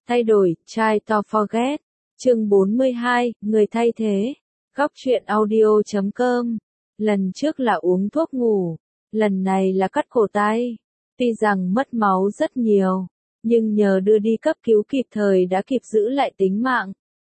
Thay đổi, try to forget. Chương 42, người thay thế. Góc truyện audio.com. Lần trước là uống thuốc ngủ, lần này là cắt cổ tay. Tuy rằng mất máu rất nhiều, nhưng nhờ đưa đi cấp cứu kịp thời đã kịp giữ lại tính mạng.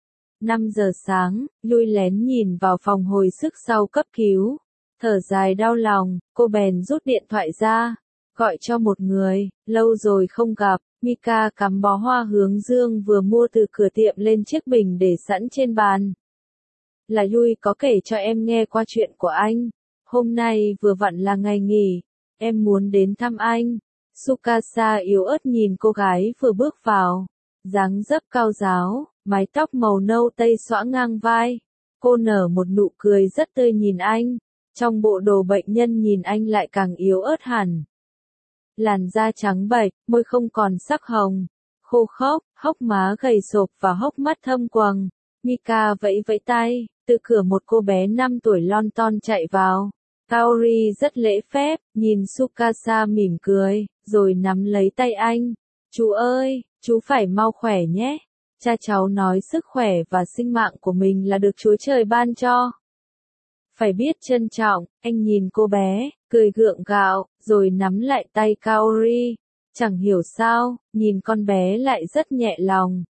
5 giờ sáng, Lui lén nhìn vào phòng hồi sức sau cấp cứu. Thở dài đau lòng, cô bèn rút điện thoại ra, gọi cho một người, lâu rồi không gặp. Mika cắm bó hoa hướng dương vừa mua từ cửa tiệm lên chiếc bình để sẵn trên bàn. Là Lui có kể cho em nghe qua chuyện của anh. Hôm nay vừa vặn là ngày nghỉ, em muốn đến thăm anh. Tsukasa yếu ớt nhìn cô gái vừa bước vào. Dáng dấp cao ráo, mái tóc màu nâu tây xõa ngang vai. Cô nở một nụ cười rất tươi nhìn anh. Trong bộ đồ bệnh nhân nhìn anh lại càng yếu ớt hẳn. Làn da trắng bệch, môi không còn sắc hồng, khô khốc, hốc má gầy sộp và hốc mắt thâm quầng. Mika vẫy vẫy tay, từ cửa một cô bé 5 tuổi lon ton chạy vào. Kaori rất lễ phép, nhìn Tsukasa mỉm cười, rồi nắm lấy tay anh. Chú ơi, chú phải mau khỏe nhé. Cha cháu nói sức khỏe và sinh mạng của mình là được Chúa Trời ban cho. Phải biết trân trọng, anh nhìn cô bé, cười gượng gạo, rồi nắm lại tay Kaori. Chẳng hiểu sao, nhìn con bé lại rất nhẹ lòng.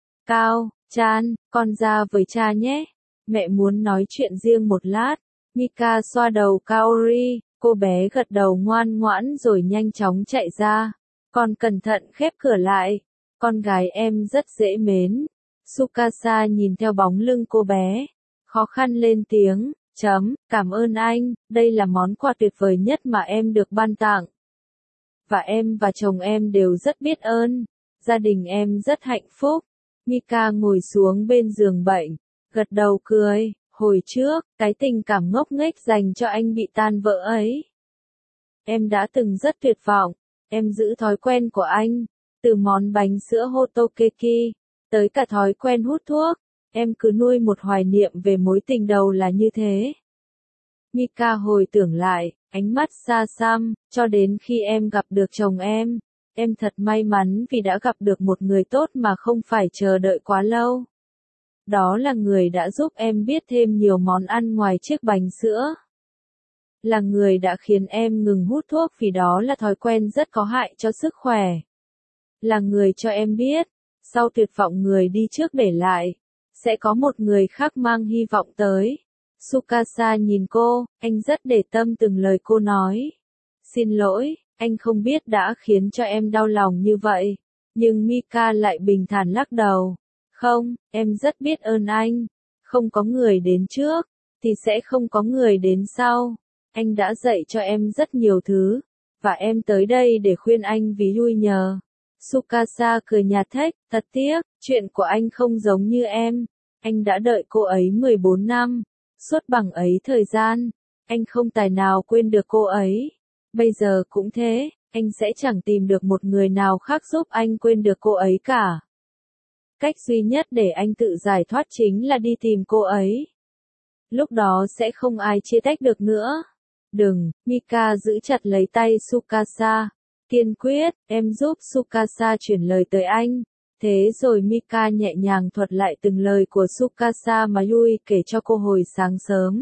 Chan, con ra với cha nhé. Mẹ muốn nói chuyện riêng một lát. Mika xoa đầu Kaori, cô bé gật đầu ngoan ngoãn rồi nhanh chóng chạy ra. Con cẩn thận khép cửa lại. Con gái em rất dễ mến. Tsukasa nhìn theo bóng lưng cô bé, khó khăn lên tiếng. Cảm ơn anh, đây là món quà tuyệt vời nhất mà em được ban tặng. Và em và chồng em đều rất biết ơn. Gia đình em rất hạnh phúc. Mika ngồi xuống bên giường bệnh, gật đầu cười. Hồi trước, cái tình cảm ngốc nghếch dành cho anh bị tan vỡ ấy. Em đã từng rất tuyệt vọng. Em giữ thói quen của anh, từ món bánh sữa Hotokeki, tới cả thói quen hút thuốc. Em cứ nuôi một hoài niệm về mối tình đầu là như thế. Mika hồi tưởng lại, ánh mắt xa xăm, cho đến khi em gặp được chồng em thật may mắn vì đã gặp được một người tốt mà không phải chờ đợi quá lâu. Đó là người đã giúp em biết thêm nhiều món ăn ngoài chiếc bánh sữa. Là người đã khiến em ngừng hút thuốc vì đó là thói quen rất có hại cho sức khỏe. Là người cho em biết, sau tuyệt vọng người đi trước để lại, sẽ có một người khác mang hy vọng tới. Tsukasa nhìn cô, anh rất để tâm từng lời cô nói. Xin lỗi, anh không biết đã khiến cho em đau lòng như vậy. Nhưng Mika lại bình thản lắc đầu. Không, em rất biết ơn anh. Không có người đến trước, thì sẽ không có người đến sau. Anh đã dạy cho em rất nhiều thứ, và em tới đây để khuyên anh vì Lui nhờ. Tsukasa cười nhạt thách, thật tiếc, chuyện của anh không giống như em. Anh đã đợi cô ấy 14 năm, suốt bằng ấy thời gian, anh không tài nào quên được cô ấy. Bây giờ cũng thế, anh sẽ chẳng tìm được một người nào khác giúp anh quên được cô ấy cả. Cách duy nhất để anh tự giải thoát chính là đi tìm cô ấy. Lúc đó sẽ không ai chia tách được nữa. Đừng, Mika giữ chặt lấy tay Tsukasa. Kiên quyết, em giúp Tsukasa chuyển lời tới anh. Thế rồi Mika nhẹ nhàng thuật lại từng lời của Tsukasa mà Lui kể cho cô hồi sáng sớm.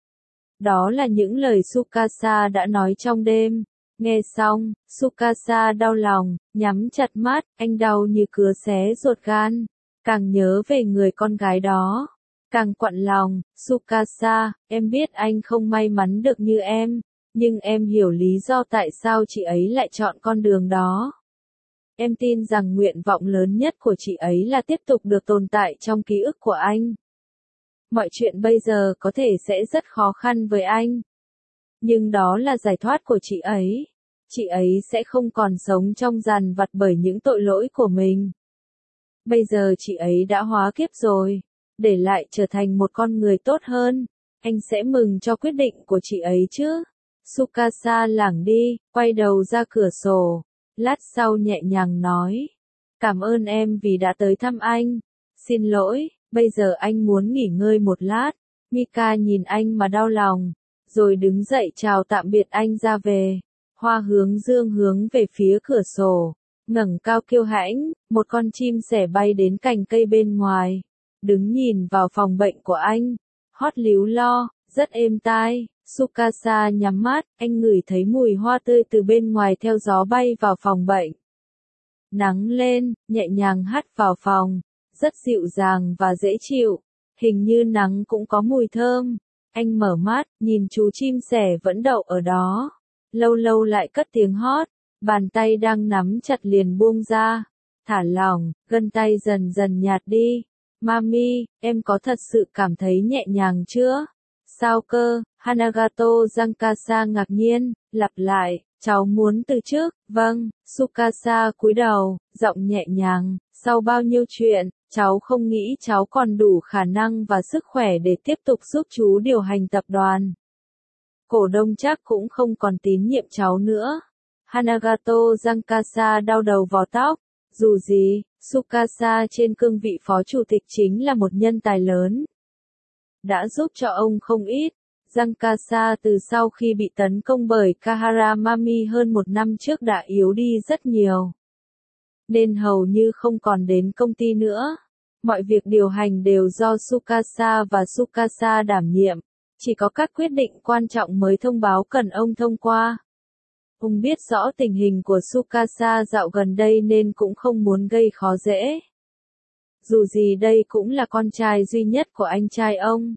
Đó là những lời Tsukasa đã nói trong đêm. Nghe xong, Tsukasa đau lòng, nhắm chặt mắt, anh đau như cứa xé ruột gan. Càng nhớ về người con gái đó, càng quặn lòng. Tsukasa, em biết anh không may mắn được như em, nhưng em hiểu lý do tại sao chị ấy lại chọn con đường đó. Em tin rằng nguyện vọng lớn nhất của chị ấy là tiếp tục được tồn tại trong ký ức của anh. Mọi chuyện bây giờ có thể sẽ rất khó khăn với anh. Nhưng đó là giải thoát của chị ấy. Chị ấy sẽ không còn sống trong dằn vặt bởi những tội lỗi của mình. Bây giờ chị ấy đã hóa kiếp rồi, để lại trở thành một con người tốt hơn. Anh sẽ mừng cho quyết định của chị ấy chứ. Tsukasa lảng đi, quay đầu ra cửa sổ. Lát sau nhẹ nhàng nói. Cảm ơn em vì đã tới thăm anh. Xin lỗi, bây giờ anh muốn nghỉ ngơi một lát. Mika nhìn anh mà đau lòng, rồi đứng dậy chào tạm biệt anh ra về. Hoa hướng dương hướng về phía cửa sổ. ngẩng cao kiêu hãnh, một con chim sẻ bay đến cành cây bên ngoài, đứng nhìn vào phòng bệnh của anh, hót líu lo, rất êm tai. Tsukasa nhắm mắt, anh ngửi thấy mùi hoa tươi từ bên ngoài theo gió bay vào phòng bệnh. Nắng lên, nhẹ nhàng hắt vào phòng, rất dịu dàng và dễ chịu, hình như nắng cũng có mùi thơm. Anh mở mắt, nhìn chú chim sẻ vẫn đậu ở đó, lâu lâu lại cất tiếng hót, bàn tay đang nắm chặt liền buông ra, thả lỏng, gân tay dần dần nhạt đi. Mami, em có thật sự cảm thấy nhẹ nhàng chưa? Sao cơ? Hanagato Giankasa ngạc nhiên, lặp lại, cháu muốn từ trước, vâng. Tsukasa cúi đầu, giọng nhẹ nhàng, sau bao nhiêu chuyện, cháu không nghĩ cháu còn đủ khả năng và sức khỏe để tiếp tục giúp chú điều hành tập đoàn. Cổ đông chắc cũng không còn tín nhiệm cháu nữa. Hanagato Giankasa đau đầu vò tóc, dù gì, Tsukasa trên cương vị phó chủ tịch chính là một nhân tài lớn. Đã giúp cho ông không ít. Giankasa từ sau khi bị tấn công bởi Kahara Mami hơn một năm trước đã yếu đi rất nhiều. Nên hầu như không còn đến công ty nữa. Mọi việc điều hành đều do Tsukasa và Tsukasa đảm nhiệm. Chỉ có các quyết định quan trọng mới thông báo cần ông thông qua. Ông biết rõ tình hình của Tsukasa dạo gần đây nên cũng không muốn gây khó dễ. Dù gì đây cũng là con trai duy nhất của anh trai ông.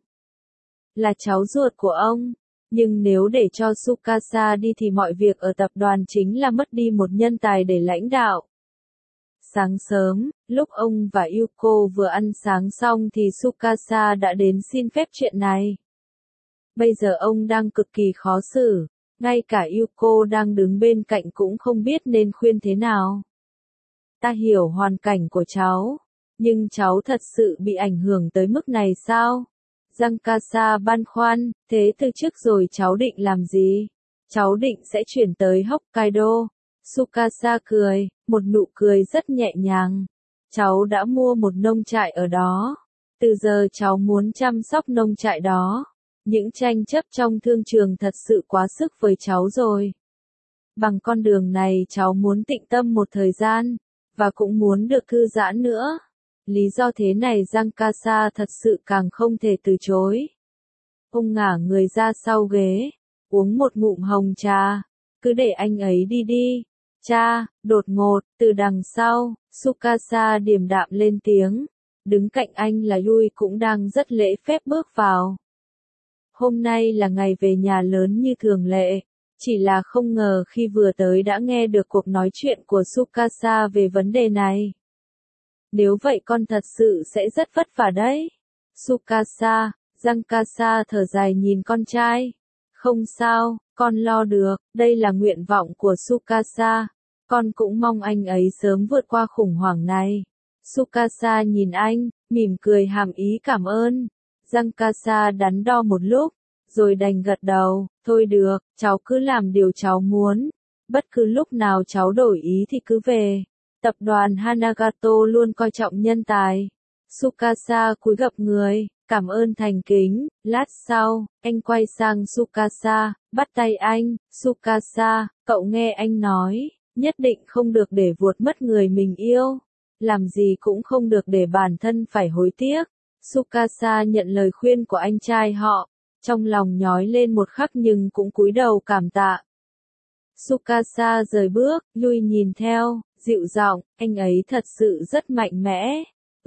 Là cháu ruột của ông. Nhưng nếu để cho Tsukasa đi thì mọi việc ở tập đoàn chính là mất đi một nhân tài để lãnh đạo. Sáng sớm, lúc ông và Yuko vừa ăn sáng xong thì Tsukasa đã đến xin phép chuyện này. Bây giờ ông đang cực kỳ khó xử, ngay cả Yuko đang đứng bên cạnh cũng không biết nên khuyên thế nào. Ta hiểu hoàn cảnh của cháu, nhưng cháu thật sự bị ảnh hưởng tới mức này sao? Giankasa băn khoăn, thế từ trước rồi cháu định làm gì? Cháu định sẽ chuyển tới Hokkaido. Tsukasa cười, một nụ cười rất nhẹ nhàng. Cháu đã mua một nông trại ở đó. Từ giờ cháu muốn chăm sóc nông trại đó. Những tranh chấp trong thương trường thật sự quá sức với cháu rồi. Bằng con đường này cháu muốn tĩnh tâm một thời gian, và cũng muốn được thư giãn nữa. Lý do thế này Giankasa thật sự càng không thể từ chối. Ông ngả người ra sau ghế, uống một ngụm hồng trà. Cứ để anh ấy đi đi. Cha, đột ngột, từ đằng sau, Tsukasa điềm đạm lên tiếng. Đứng cạnh anh là Yui cũng đang rất lễ phép bước vào. Hôm nay là ngày về nhà lớn như thường lệ. Chỉ là không ngờ khi vừa tới đã nghe được cuộc nói chuyện của Tsukasa về vấn đề này. Nếu vậy con thật sự sẽ rất vất vả đấy. Tsukasa, Giankasa thở dài nhìn con trai. Không sao, con lo được, đây là nguyện vọng của Tsukasa. Con cũng mong anh ấy sớm vượt qua khủng hoảng này. Tsukasa nhìn anh, mỉm cười hàm ý cảm ơn. Giankasa đắn đo một lúc, rồi đành gật đầu, thôi được, cháu cứ làm điều cháu muốn. Bất cứ lúc nào cháu đổi ý thì cứ về. Tập đoàn Hanagato luôn coi trọng nhân tài. Tsukasa cúi gập người, cảm ơn thành kính. Lát sau, anh quay sang Tsukasa, bắt tay anh. Tsukasa, cậu nghe anh nói, nhất định không được để vuột mất người mình yêu. Làm gì cũng không được để bản thân phải hối tiếc. Tsukasa nhận lời khuyên của anh trai họ, trong lòng nhói lên một khắc nhưng cũng cúi đầu cảm tạ. Tsukasa rời bước, Yui nhìn theo, dịu giọng, anh ấy thật sự rất mạnh mẽ.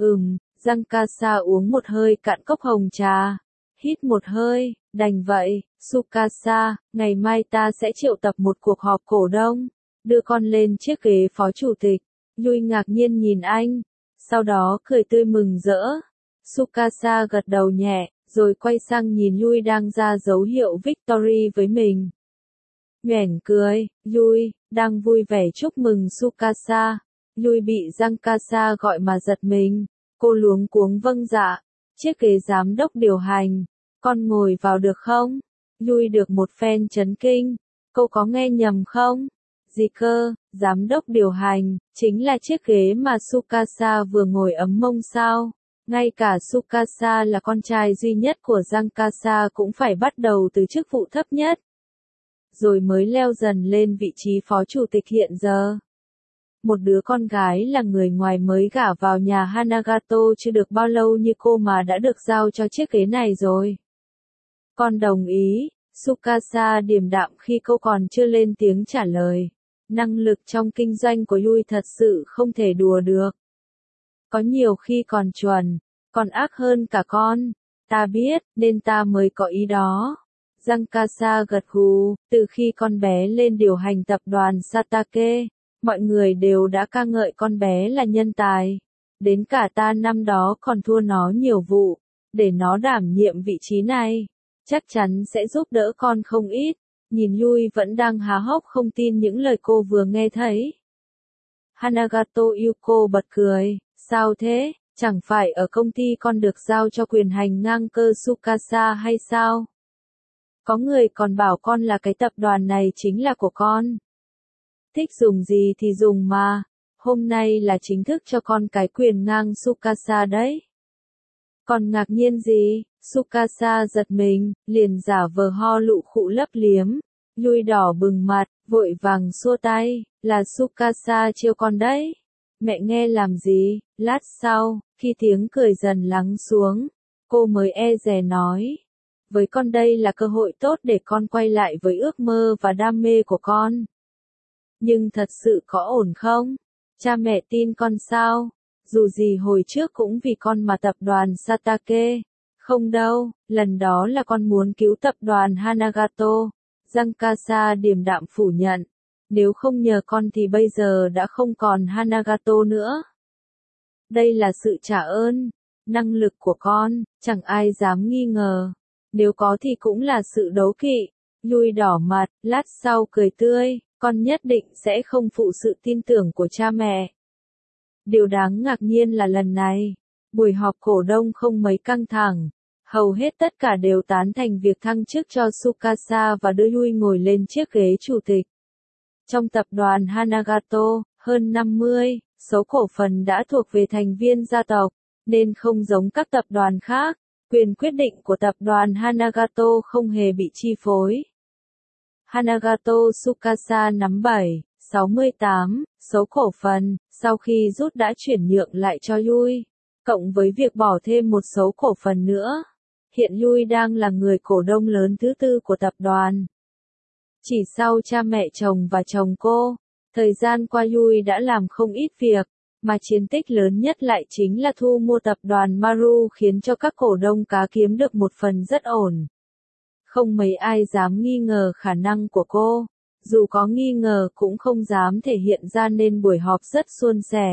Giankasa uống một hơi cạn cốc hồng trà. Hít một hơi, đành vậy, Tsukasa, ngày mai ta sẽ triệu tập một cuộc họp cổ đông. Đưa con lên chiếc ghế phó chủ tịch. Yui ngạc nhiên nhìn anh, sau đó cười tươi mừng rỡ. Tsukasa gật đầu nhẹ, rồi quay sang nhìn Yui đang ra dấu hiệu victory với mình. Nhoẻn cười, Yui, đang vui vẻ chúc mừng Tsukasa. Yui bị Giankasa gọi mà giật mình. Cô luống cuống vâng dạ. Chiếc ghế giám đốc điều hành. Con ngồi vào được không? Yui được một phen chấn kinh. Cô có nghe nhầm không? Gì cơ, giám đốc điều hành, chính là chiếc ghế mà Tsukasa vừa ngồi ấm mông sao? Ngay cả Tsukasa là con trai duy nhất của Giankasa cũng phải bắt đầu từ chức vụ thấp nhất. Rồi mới leo dần lên vị trí phó chủ tịch hiện giờ. một đứa con gái là người ngoài mới gả vào nhà Hanagato chưa được bao lâu như cô mà đã được giao cho chiếc ghế này rồi. Con đồng ý, Tsukasa điềm đạm khi cô còn chưa lên tiếng trả lời. Năng lực trong kinh doanh của Yui thật sự không thể đùa được. Có nhiều khi còn chuẩn, còn ác hơn cả con. Ta biết, nên ta mới có ý đó. Giancasa gật gù, từ khi con bé lên điều hành tập đoàn Satake, mọi người đều đã ca ngợi con bé là nhân tài. Đến cả ta năm đó còn thua nó nhiều vụ, để nó đảm nhiệm vị trí này. Chắc chắn sẽ giúp đỡ con không ít. Nhìn Yui vẫn đang há hốc không tin những lời cô vừa nghe thấy. Hanagato Yuko bật cười, sao thế, chẳng phải ở công ty con được giao cho quyền hành ngang cơ Tsukasa hay sao? Có người còn bảo con là cái tập đoàn này chính là của con. Thích dùng gì thì dùng mà, hôm nay là chính thức cho con cái quyền ngang Tsukasa đấy. Còn ngạc nhiên gì? Tsukasa giật mình, liền giả vờ ho lụ khụ lấp liếm. Yui đỏ bừng mặt, vội vàng xua tay, là Tsukasa trêu con đấy. Mẹ nghe làm gì? Lát sau, khi tiếng cười dần lắng xuống, cô mới e dè nói. Với con đây là cơ hội tốt để con quay lại với ước mơ và đam mê của con. Nhưng thật sự có ổn không? Cha mẹ tin con sao? Dù gì hồi trước cũng vì con mà tập đoàn Satake. Không đâu, lần đó là con muốn cứu tập đoàn Hanagato. Giancasa điềm đạm phủ nhận. Nếu không nhờ con thì bây giờ đã không còn Hanagato nữa. Đây là sự trả ơn. Năng lực của con, chẳng ai dám nghi ngờ. Nếu có thì cũng là sự đấu kỵ. Yui đỏ mặt, lát sau cười tươi, con nhất định sẽ không phụ sự tin tưởng của cha mẹ. Điều đáng ngạc nhiên là lần này, buổi họp cổ đông không mấy căng thẳng. Hầu hết tất cả đều tán thành việc thăng chức cho Tsukasa và đưa Yui ngồi lên chiếc ghế chủ tịch. Trong tập đoàn Hanagato, hơn 50, số cổ phần đã thuộc về thành viên gia tộc, nên không giống các tập đoàn khác, quyền quyết định của tập đoàn Hanagato không hề bị chi phối. Hanagato Tsukasa nắm 68 số cổ phần, sau khi rút đã chuyển nhượng lại cho Yui, cộng với việc bỏ thêm một số cổ phần nữa. Hiện Yui đang là người cổ đông lớn thứ tư của tập đoàn. Chỉ sau cha mẹ chồng và chồng cô, thời gian qua Yui đã làm không ít việc, mà chiến tích lớn nhất lại chính là thu mua tập đoàn Maru khiến cho các cổ đông cá kiếm được một phần rất ổn. Không mấy ai dám nghi ngờ khả năng của cô, dù có nghi ngờ cũng không dám thể hiện ra nên buổi họp rất suôn sẻ.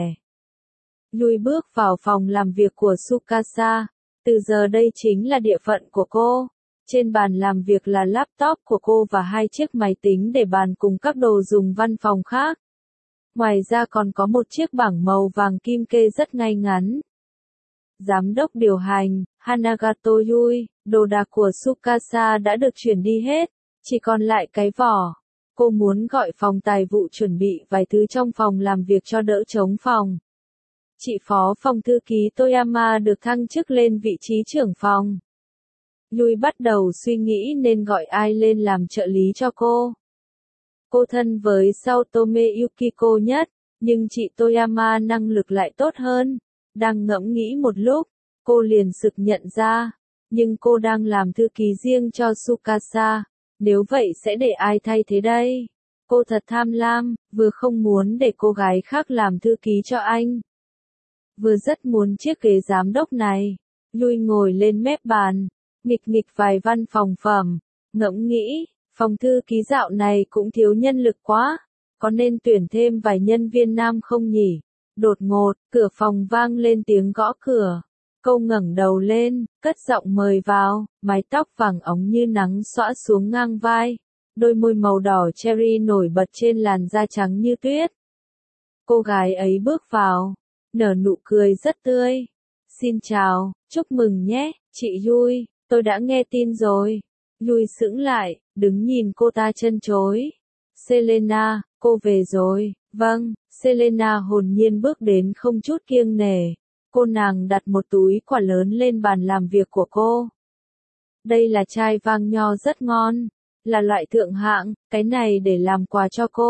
Yui bước vào phòng làm việc của Tsukasa. Từ giờ đây chính là địa phận của cô. Trên bàn làm việc là laptop của cô và hai chiếc máy tính để bàn cùng các đồ dùng văn phòng khác. Ngoài ra còn có một chiếc bảng màu vàng kim kê rất ngay ngắn. Giám đốc điều hành, Hanagato Yui, đồ đạc của Tsukasa đã được chuyển đi hết, chỉ còn lại cái vỏ. Cô muốn gọi phòng tài vụ chuẩn bị vài thứ trong phòng làm việc cho đỡ trống phòng. Chị phó phòng thư ký Toyama được thăng chức lên vị trí trưởng phòng. Yui bắt đầu suy nghĩ nên gọi ai lên làm trợ lý cho cô. Cô thân với Saotome Yukiko nhất, nhưng chị Toyama năng lực lại tốt hơn. Đang ngẫm nghĩ một lúc, cô liền sực nhận ra, nhưng cô đang làm thư ký riêng cho Tsukasa, nếu vậy sẽ để ai thay thế đây? Cô thật tham lam, vừa không muốn để cô gái khác làm thư ký cho anh, vừa rất muốn chiếc ghế giám đốc này. Yui ngồi lên mép bàn, nghịch nghịch vài văn phòng phẩm, ngẫm nghĩ, phòng thư ký dạo này cũng thiếu nhân lực quá, có nên tuyển thêm vài nhân viên nam không nhỉ? Đột ngột, cửa phòng vang lên tiếng gõ cửa. Cô ngẩng đầu lên, cất giọng mời vào, mái tóc vàng óng như nắng xõa xuống ngang vai, đôi môi màu đỏ cherry nổi bật trên làn da trắng như tuyết. Cô gái ấy bước vào, nở nụ cười rất tươi. Xin chào, chúc mừng nhé, chị Yui, tôi đã nghe tin rồi. Yui sững lại, đứng nhìn cô ta trân trối. Selena, cô về rồi, vâng, Selena hồn nhiên bước đến không chút kiêng nể. Cô nàng đặt một túi quả lớn lên bàn làm việc của cô. Đây là chai vang nho rất ngon, là loại thượng hạng, cái này để làm quà cho cô.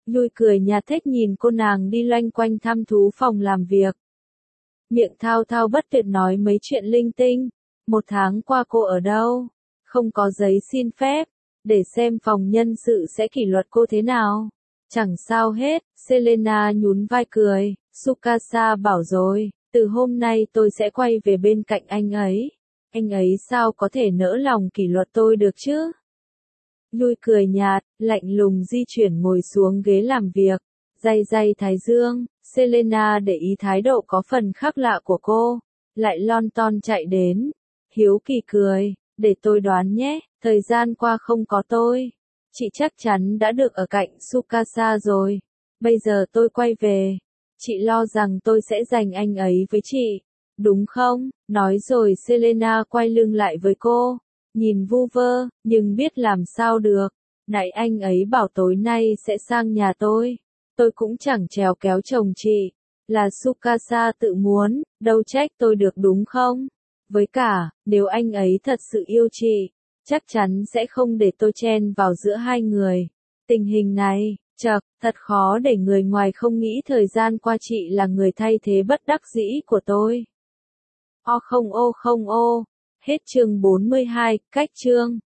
Lui cười nhạt thích nhìn cô nàng đi loanh quanh thăm thú phòng làm việc. Miệng thao thao bất tuyệt nói mấy chuyện linh tinh. 1 tháng qua cô ở đâu? Không có giấy xin phép. Để xem phòng nhân sự sẽ kỷ luật cô thế nào. Chẳng sao hết, Selena nhún vai cười. Tsukasa bảo rồi, từ hôm nay tôi sẽ quay về bên cạnh anh ấy. Anh ấy sao có thể nỡ lòng kỷ luật tôi được chứ? Lui cười nhạt, lạnh lùng di chuyển ngồi xuống ghế làm việc. Day day thái dương, Selena để ý thái độ có phần khác lạ của cô. Lại lon ton chạy đến. Hiếu kỳ cười, để tôi đoán nhé, thời gian qua không có tôi. Chị chắc chắn đã được ở cạnh Tsukasa rồi. Bây giờ tôi quay về. Chị lo rằng tôi sẽ giành anh ấy với chị. Đúng không? Nói rồi Selena quay lưng lại với cô. Nhìn vu vơ, nhưng biết làm sao được. Nãy anh ấy bảo tối nay sẽ sang nhà tôi. Tôi cũng chẳng trèo kéo chồng chị. Là Tsukasa tự muốn, đâu trách tôi được đúng không? Với cả, nếu anh ấy thật sự yêu chị, chắc chắn sẽ không để tôi chen vào giữa hai người. Tình hình này, thật khó để người ngoài không nghĩ thời gian qua chị là người thay thế bất đắc dĩ của tôi. Hết chương 42, cách chương.